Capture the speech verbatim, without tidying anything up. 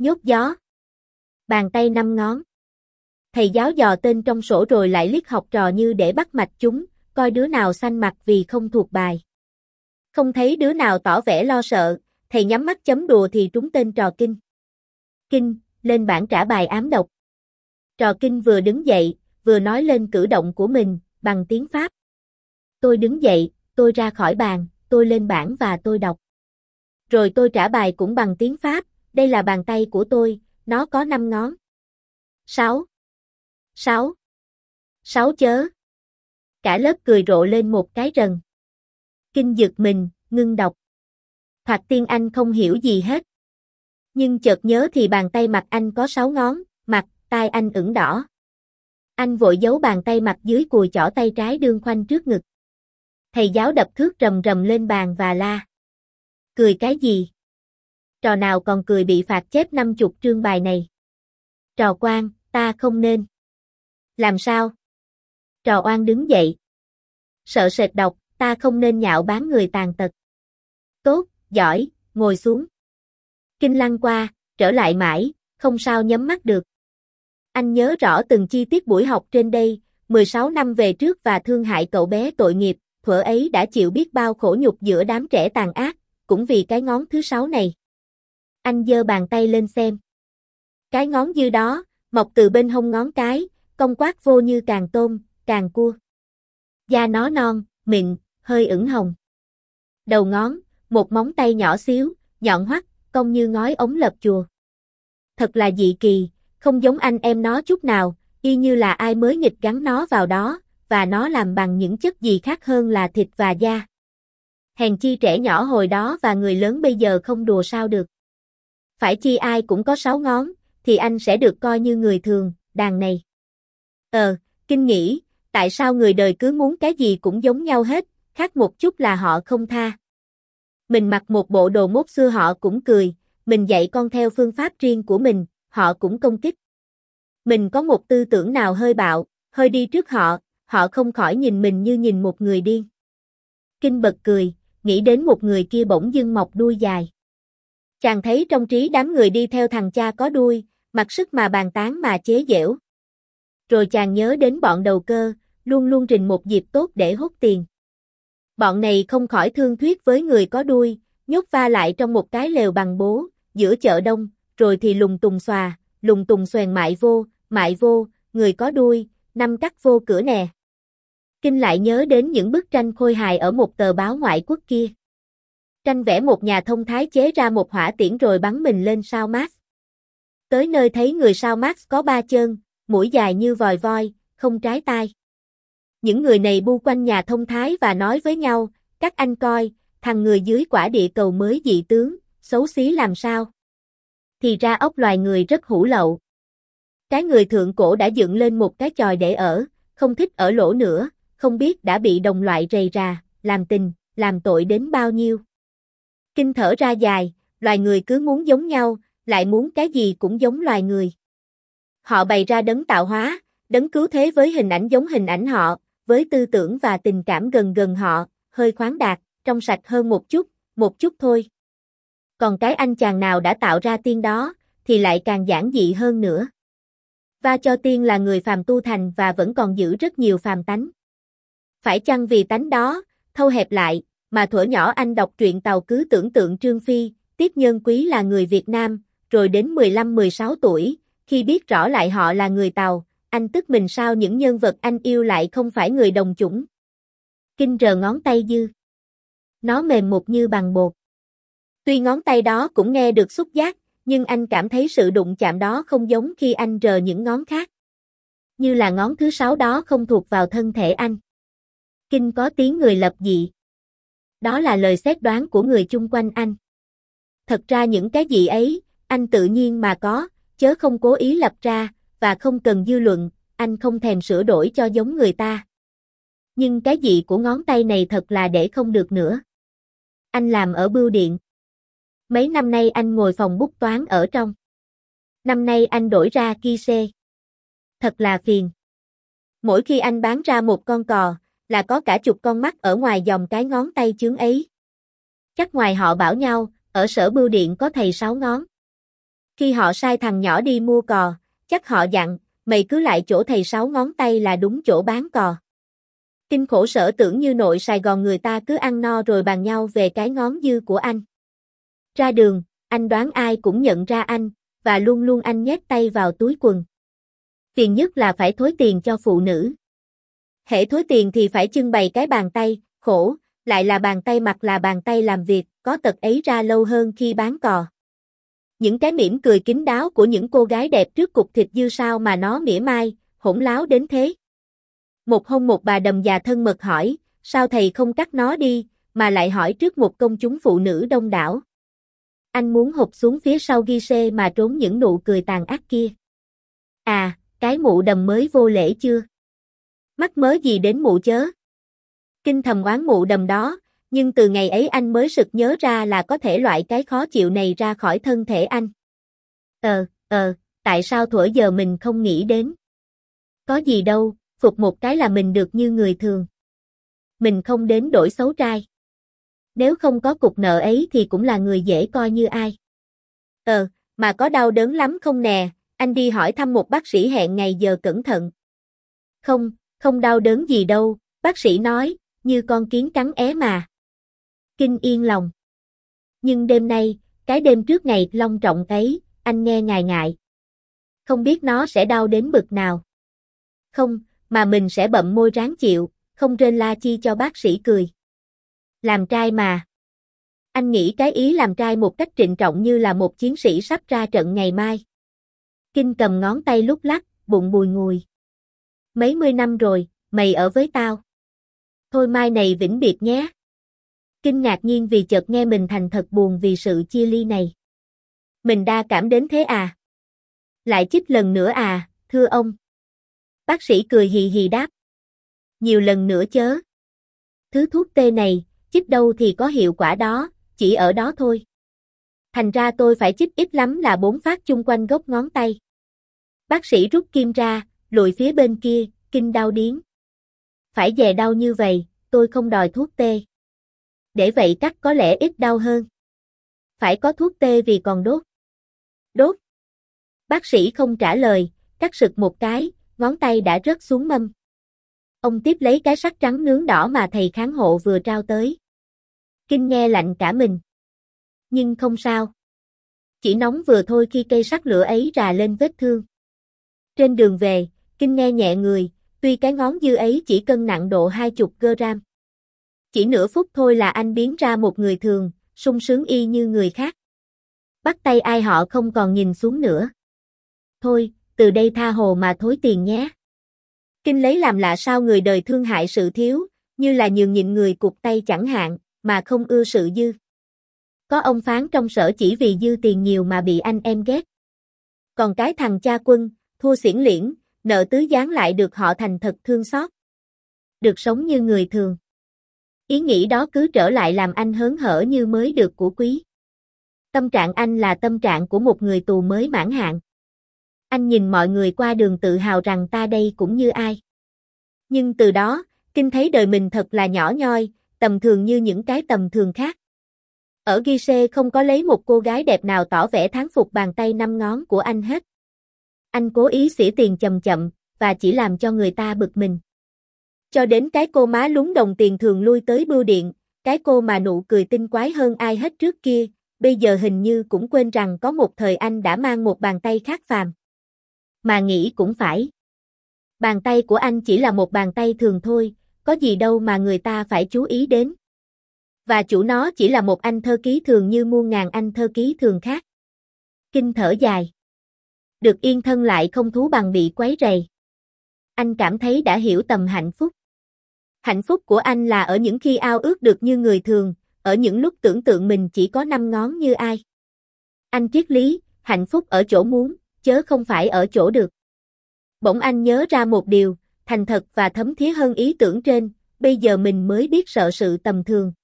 nhốt gió. Bàn tay năm ngón. Thầy giáo dò tên trong sổ rồi lại liếc học trò như để bắt mạch chúng, coi đứa nào xanh mặt vì không thuộc bài. Không thấy đứa nào tỏ vẻ lo sợ, thầy nhắm mắt chấm đùa thì trúng tên trò Kinh. Kinh, lên bảng trả bài ám độc. Trò Kinh vừa đứng dậy, vừa nói lên cử động của mình, bằng tiếng Pháp. Tôi đứng dậy, tôi ra khỏi bàn, tôi lên bảng và tôi đọc. Rồi tôi trả bài cũng bằng tiếng Pháp, đây là bàn tay của tôi, nó có năm ngón. Sáu. Sáu. Sáu chớ. Cả lớp cười rộ lên một cái rần. Kinh giật mình, ngưng đọc. Thoạt tiên anh không hiểu gì hết. Nhưng chợt nhớ thì bàn tay mặt anh có sáu ngón, mặt, tai anh ửng đỏ. Anh vội giấu bàn tay mặt dưới cùi chỏ tay trái đương khoanh trước ngực. Thầy giáo đập thước rầm rầm lên bàn và la. Cười cái gì? Trò nào còn cười bị phạt chép năm chục trương bài này. Trò Quan, ta không nên. Làm sao? Trò Oan đứng dậy. Sợ sệt đọc, ta không nên nhạo báng người tàn tật. Tốt, giỏi, ngồi xuống. Kinh lăng qua, trở lại mãi, không sao nhắm mắt được. Anh nhớ rõ từng chi tiết buổi học trên đây, mười sáu năm về trước và thương hại cậu bé tội nghiệp, thuở ấy đã chịu biết bao khổ nhục giữa đám trẻ tàn ác, cũng vì cái ngón thứ sáu này. Anh giơ bàn tay lên xem. Cái ngón dư đó, mọc từ bên hông ngón cái, cong quát vô như càng tôm, càng cua. Da nó non, mịn, hơi ửng hồng. Đầu ngón, một móng tay nhỏ xíu, nhọn hoắt, cong như ngói ống lợp chùa. Thật là dị kỳ, không giống anh em nó chút nào, y như là ai mới nghịch gắn nó vào đó, và nó làm bằng những chất gì khác hơn là thịt và da. Hèn chi trẻ nhỏ hồi đó và người lớn bây giờ không đùa sao được. Phải chi ai cũng có sáu ngón, thì anh sẽ được coi như người thường, đàn này. Ờ, Kinh nghĩ, tại sao người đời cứ muốn cái gì cũng giống nhau hết, khác một chút là họ không tha. Mình mặc một bộ đồ mốt xưa họ cũng cười, mình dạy con theo phương pháp riêng của mình, họ cũng công kích. Mình có một tư tưởng nào hơi bạo, hơi đi trước họ, họ không khỏi nhìn mình như nhìn một người điên. Kinh bật cười, nghĩ đến một người kia bỗng dưng mọc đuôi dài. Chàng thấy trong trí đám người đi theo thằng cha có đuôi, mặc sức mà bàn tán mà chế giễu. Rồi chàng nhớ đến bọn đầu cơ, luôn luôn rình một dịp tốt để hốt tiền. Bọn này không khỏi thương thuyết với người có đuôi, nhốt va lại trong một cái lều bằng bố, giữa chợ đông, rồi thì lùng tùng xòa, lùng tùng xoèn mại vô, mại vô, người có đuôi, năm cắt vô cửa nè. Kinh lại nhớ đến những bức tranh khôi hài ở một tờ báo ngoại quốc kia. Tranh vẽ một nhà thông thái chế ra một hỏa tiễn rồi bắn mình lên sao Mars. Tới nơi thấy người sao Mars có ba chân, mũi dài như vòi voi, không trái tai. Những người này bu quanh nhà thông thái và nói với nhau, các anh coi, thằng người dưới quả địa cầu mới dị tướng, xấu xí làm sao. Thì ra ốc loài người rất hủ lậu. Cái người thượng cổ đã dựng lên một cái chòi để ở, không thích ở lỗ nữa, không biết đã bị đồng loại rầy rà, làm tình, làm tội đến bao nhiêu. Kinh thở ra dài, loài người cứ muốn giống nhau, lại muốn cái gì cũng giống loài người. Họ bày ra đấng tạo hóa, đấng cứu thế với hình ảnh giống hình ảnh họ, với tư tưởng và tình cảm gần gần họ, hơi khoáng đạt, trong sạch hơn một chút, một chút thôi. Còn cái anh chàng nào đã tạo ra tiên đó, thì lại càng giản dị hơn nữa. Và cho tiên là người phàm tu thành và vẫn còn giữ rất nhiều phàm tánh. Phải chăng vì tánh đó, thâu hẹp lại, mà thuở nhỏ anh đọc truyện Tàu cứ tưởng tượng Trương Phi, Tiết Nhân Quý là người Việt Nam, rồi đến mười lăm mười sáu tuổi, khi biết rõ lại họ là người Tàu, anh tức mình sao những nhân vật anh yêu lại không phải người đồng chủng. Kinh rờ ngón tay dư. Nó mềm một như bằng bột. Tuy ngón tay đó cũng nghe được xúc giác, nhưng anh cảm thấy sự đụng chạm đó không giống khi anh rờ những ngón khác. Như là ngón thứ sáu đó không thuộc vào thân thể anh. Kinh có tiếng người lập dị. Đó là lời xét đoán của người chung quanh anh. Thật ra những cái gì ấy, anh tự nhiên mà có, chớ không cố ý lập ra, và không cần dư luận, anh không thèm sửa đổi cho giống người ta. Nhưng cái gì của ngón tay này thật là để không được nữa. Anh làm ở bưu điện. Mấy năm nay anh ngồi phòng bút toán ở trong. Năm nay anh đổi ra ki xê. Thật là phiền. Mỗi khi anh bán ra một con cò, là có cả chục con mắt ở ngoài dòng cái ngón tay chướng ấy. Chắc ngoài họ bảo nhau, ở sở bưu điện có thầy sáu ngón. Khi họ sai thằng nhỏ đi mua cò, chắc họ dặn, mày cứ lại chỗ thầy sáu ngón tay là đúng chỗ bán cò. Kinh khổ sở tưởng như nội Sài Gòn người ta cứ ăn no rồi bàn nhau về cái ngón dư của anh. Ra đường, anh đoán ai cũng nhận ra anh, và luôn luôn anh nhét tay vào túi quần. Phiền nhất là phải thối tiền cho phụ nữ. Hễ thối tiền thì phải trưng bày cái bàn tay, khổ, lại là bàn tay mặt là bàn tay làm việc, có tật ấy ra lâu hơn khi bán cò. Những cái mỉm cười kín đáo của những cô gái đẹp trước cục thịt dư sao mà nó mỉa mai, hỗn láo đến thế. Một hôm một bà đầm già thân mật hỏi, sao thầy không cắt nó đi, mà lại hỏi trước một công chúng phụ nữ đông đảo. Anh muốn hụp xuống phía sau ghi-xê mà trốn những nụ cười tàn ác kia. À, cái mụ đầm mới vô lễ chưa? Mắc mớ gì đến mụ chớ? Kinh thầm oán mụ đầm đó, nhưng từ ngày ấy anh mới sực nhớ ra là có thể loại cái khó chịu này ra khỏi thân thể anh. Ờ, ờ, tại sao thuở giờ mình không nghĩ đến? Có gì đâu, phục một cái là mình được như người thường. Mình không đến đổi xấu trai. Nếu không có cục nợ ấy thì cũng là người dễ coi như ai. Ờ, mà có đau đớn lắm không nè, anh đi hỏi thăm một bác sĩ hẹn ngày giờ cẩn thận. Không, không đau đớn gì đâu, bác sĩ nói, như con kiến cắn é mà. Kinh yên lòng. Nhưng đêm nay, cái đêm trước ngày long trọng ấy, anh nghe ngài ngại. Không biết nó sẽ đau đến bực nào. Không, mà mình sẽ bậm môi ráng chịu, không rên la chi cho bác sĩ cười. Làm trai mà. Anh nghĩ cái ý làm trai một cách trịnh trọng như là một chiến sĩ sắp ra trận ngày mai. Kinh cầm ngón tay lúc lắc, bụng bùi ngùi. Mấy mươi năm rồi, mày ở với tao. Thôi mai này vĩnh biệt nhé. Kinh ngạc nhiên vì chợt nghe mình thành thật buồn vì sự chia ly này. Mình đa cảm đến thế à? Lại chích lần nữa à, thưa ông? Bác sĩ cười hì hì đáp. Nhiều lần nữa chớ. Thứ thuốc tê này, chích đâu thì có hiệu quả đó, chỉ ở đó thôi. Thành ra tôi phải chích ít lắm là bốn phát chung quanh gốc ngón tay. Bác sĩ rút kim ra, lùi phía bên kia, Kinh đau điếng. Phải dè đau như vậy, tôi không đòi thuốc tê. Để vậy cắt có lẽ ít đau hơn. Phải có thuốc tê vì còn đốt. Đốt. Bác sĩ không trả lời, cắt sực một cái, ngón tay đã rớt xuống mâm. Ông tiếp lấy cái sắt trắng nướng đỏ mà thầy kháng hộ vừa trao tới. Kinh nghe lạnh cả mình. Nhưng không sao. Chỉ nóng vừa thôi khi cây sắt lửa ấy rà lên vết thương. Trên đường về, Kinh nghe nhẹ người, tuy cái ngón dư ấy chỉ cân nặng độ hai chục gram. Chỉ nửa phút thôi là anh biến ra một người thường, sung sướng y như người khác. Bắt tay ai họ không còn nhìn xuống nữa. Thôi, từ đây tha hồ mà thối tiền nhé. Kinh lấy làm lạ sao người đời thương hại sự thiếu, như là nhường nhịn người cụt tay chẳng hạn, mà không ưa sự dư. Có ông phán trong sở chỉ vì dư tiền nhiều mà bị anh em ghét. Còn cái thằng cha Quân, thua xỉn liễn, nợ tứ giáng lại được họ thành thật thương xót. Được sống như người thường. Ý nghĩ đó cứ trở lại làm anh hớn hở như mới được của quý. Tâm trạng anh là tâm trạng của một người tù mới mãn hạn. Anh nhìn mọi người qua đường tự hào rằng ta đây cũng như ai. Nhưng từ đó, Kinh thấy đời mình thật là nhỏ nhoi, tầm thường như những cái tầm thường khác. Ở ghi-xê không có lấy một cô gái đẹp nào tỏ vẻ thán phục bàn tay năm ngón của anh hết. Anh cố ý xỉa tiền chậm chậm, và chỉ làm cho người ta bực mình. Cho đến cái cô má lúng đồng tiền thường lui tới bưu điện, cái cô mà nụ cười tinh quái hơn ai hết trước kia, bây giờ hình như cũng quên rằng có một thời anh đã mang một bàn tay khác phàm. Mà nghĩ cũng phải. Bàn tay của anh chỉ là một bàn tay thường thôi, có gì đâu mà người ta phải chú ý đến. Và chủ nó chỉ là một anh thơ ký thường như muôn ngàn anh thơ ký thường khác. Kinh thở dài. Được yên thân lại không thú bằng bị quấy rầy. Anh cảm thấy đã hiểu tầm hạnh phúc. Hạnh phúc của anh là ở những khi ao ước được như người thường, ở những lúc tưởng tượng mình chỉ có năm ngón như ai. Anh triết lý, hạnh phúc ở chỗ muốn, chớ không phải ở chỗ được. Bỗng anh nhớ ra một điều, thành thật và thấm thía hơn ý tưởng trên, bây giờ mình mới biết sợ sự tầm thường.